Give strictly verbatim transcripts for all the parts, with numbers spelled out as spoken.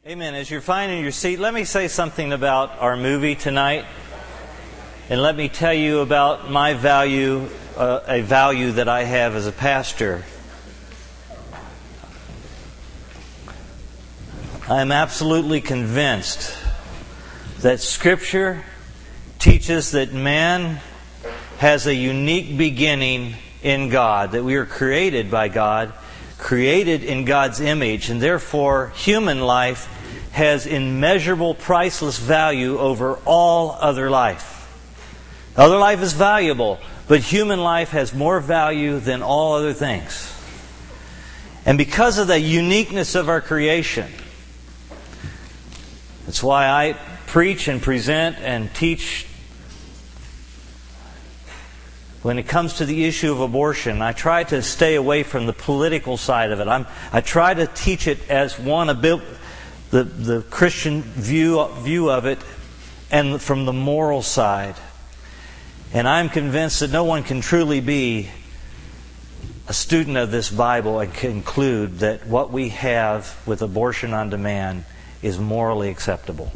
Amen. As you're finding your seat, let me say something about our movie tonight. And let me tell you about my value, uh, a value that I have as a pastor. I am absolutely convinced that Scripture teaches that man has a unique beginning in God, that we are created by God, created in God's image, and therefore human life has immeasurable, priceless value over all other life. Other life is valuable, but human life has more value than all other things. And because of the uniqueness of our creation, that's why I preach and present and teach. When it comes to the issue of abortion, I try to stay away from the political side of it. I'm, I try to teach it as one, a bit, the, the Christian view, view of it, and from the moral side. And I'm convinced that no one can truly be a student of this Bible and conclude that what we have with abortion on demand is morally acceptable.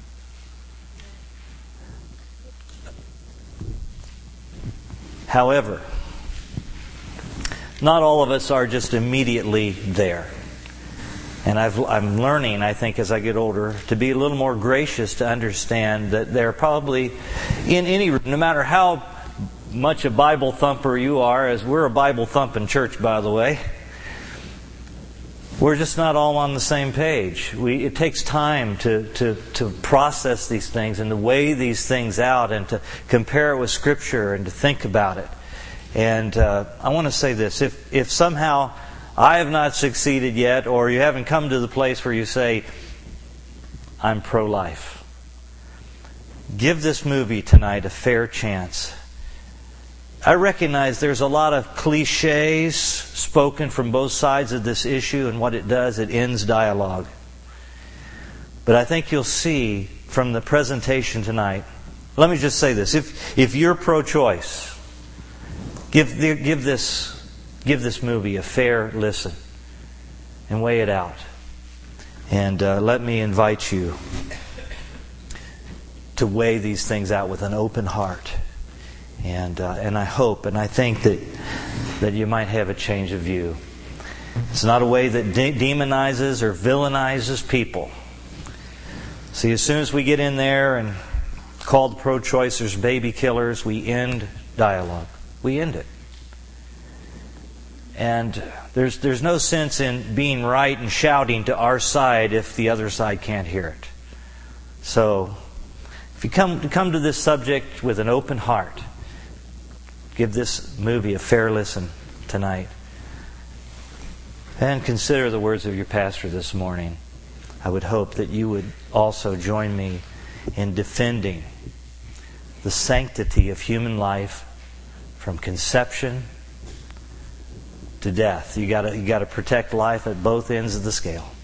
However, not all of us are just immediately there. And I've, I'm learning, I think, as I get older, to be a little more gracious to understand that there are probably, in any, no matter how much a Bible thumper you are, as we're a Bible thumping church, by the way, we're just not all on the same page. We, it takes time to, to, to process these things and to weigh these things out and to compare it with Scripture and to think about it. And uh, I want to say this. If, if somehow I have not succeeded yet, or you haven't come to the place where you say, I'm pro-life, give this movie tonight a fair chance. I recognize there's a lot of cliches spoken from both sides of this issue, and what it does, it ends dialogue. But I think you'll see from the presentation tonight, let me just say this. If if you're pro-choice, give give this give this movie a fair listen and weigh it out. And uh, let me invite you to weigh these things out with an open heart. And uh, and I hope and I think that that you might have a change of view. It's not a way that de- demonizes or villainizes people. See, as soon as we get in there and call the pro-choicers baby killers, we end dialogue. We end it. And there's there's no sense in being right and shouting to our side if the other side can't hear it. So, if you come come to this subject with an open heart, give this movie a fair listen tonight. And consider the words of your pastor this morning. I would hope that you would also join me in defending the sanctity of human life from conception to death. You gotta, you gotta protect life at both ends of the scale.